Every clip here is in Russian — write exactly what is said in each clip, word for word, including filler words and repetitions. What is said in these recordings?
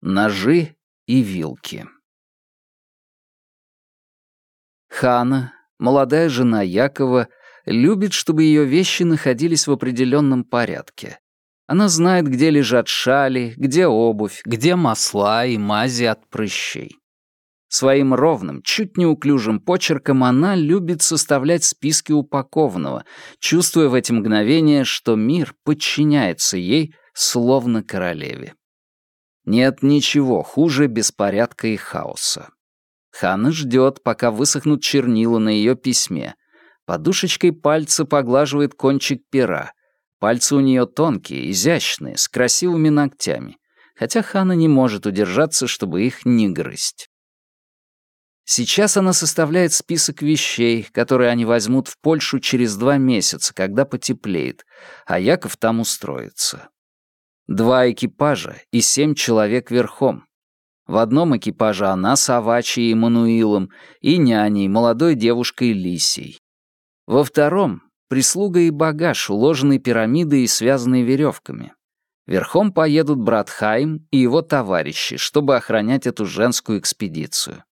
Ножи и вилки. Хана, молодая жена Якова, любит, чтобы ее вещи находились в определенном порядке. Она знает, где лежат шали, где обувь, где масла и мази от прыщей. Своим ровным, чуть неуклюжим почерком она любит составлять списки упакованного, чувствуя в эти мгновения, что мир подчиняется ей, словно королеве. Нет ничего хуже беспорядка и хаоса. Хана ждет, пока высохнут чернила на ее письме. Подушечкой пальца поглаживает кончик пера. Пальцы у нее тонкие, изящные, с красивыми ногтями, хотя Хана не может удержаться, чтобы их не грызть. Сейчас она составляет список вещей, которые они возьмут в Польшу через два месяца, когда потеплеет, а Яков там устроится. Два экипажа и семь человек верхом. В одном экипаже она с Авачей и Мануилом и няней, молодой девушкой Лисей. Во втором — прислуга и багаж, уложенный пирамидой и связанный веревками. Верхом поедут брат Хайм и его товарищи, чтобы охранять эту женскую экспедицию.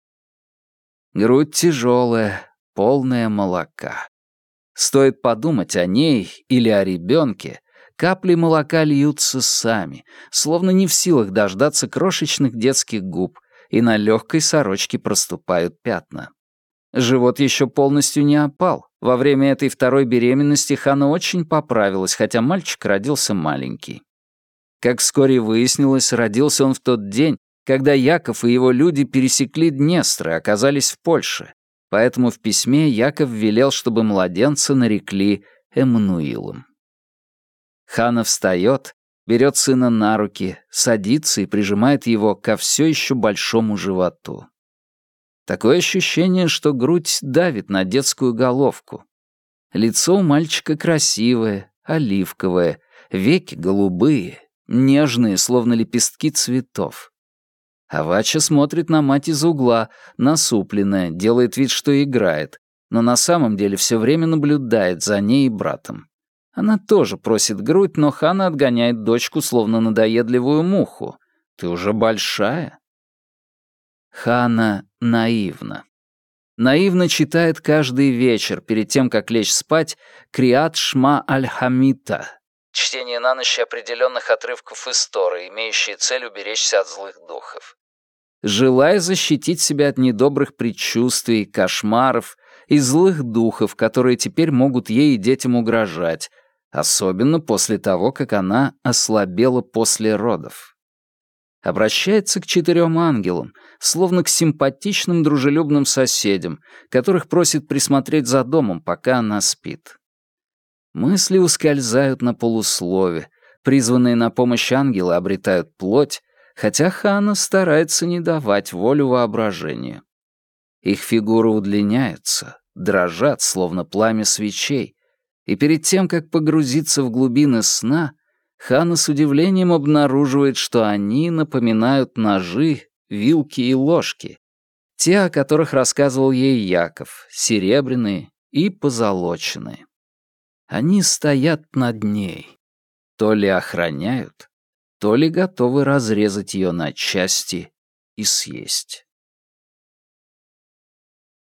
Грудь тяжелая, полная молока. Стоит подумать о ней или о ребенке, капли молока льются сами, словно не в силах дождаться крошечных детских губ, и на легкой сорочке проступают пятна. Живот еще полностью не опал. Во время этой второй беременности Хана очень поправилась, хотя мальчик родился маленький. Как вскоре выяснилось, родился он в тот день, когда Яков и его люди пересекли Днестр и оказались в Польше, поэтому в письме Яков велел, чтобы младенца нарекли Эммануилом. Хана встает, берет сына на руки, садится и прижимает его ко все еще большому животу. Такое ощущение, что грудь давит на детскую головку. Лицо у мальчика красивое, оливковое, веки голубые, нежные, словно лепестки цветов. Авача смотрит на мать из угла, насупленная, делает вид, что играет, но на самом деле все время наблюдает за ней и братом. Она тоже просит грудь, но Хана отгоняет дочку, словно надоедливую муху. «Ты уже большая?» Хана наивна. Наивно читает каждый вечер, перед тем, как лечь спать, Криат Шма Аль-Хамита. Чтение на ночь определенных отрывков из Торы, имеющие цель уберечься от злых духов. Желая защитить себя от недобрых предчувствий, кошмаров и злых духов, которые теперь могут ей и детям угрожать, особенно после того, как она ослабела после родов. Обращается к четырем ангелам, словно к симпатичным дружелюбным соседям, которых просит присмотреть за домом, пока она спит. Мысли ускользают на полуслове, призванные на помощь ангелы обретают плоть, хотя Хана старается не давать волю воображению. Их фигуры удлиняются, дрожат, словно пламя свечей, и перед тем, как погрузиться в глубины сна, Хана с удивлением обнаруживает, что они напоминают ножи, вилки и ложки, те, о которых рассказывал ей Яков, серебряные и позолоченные. Они стоят над ней, то ли охраняют, то ли готовы разрезать ее на части и съесть.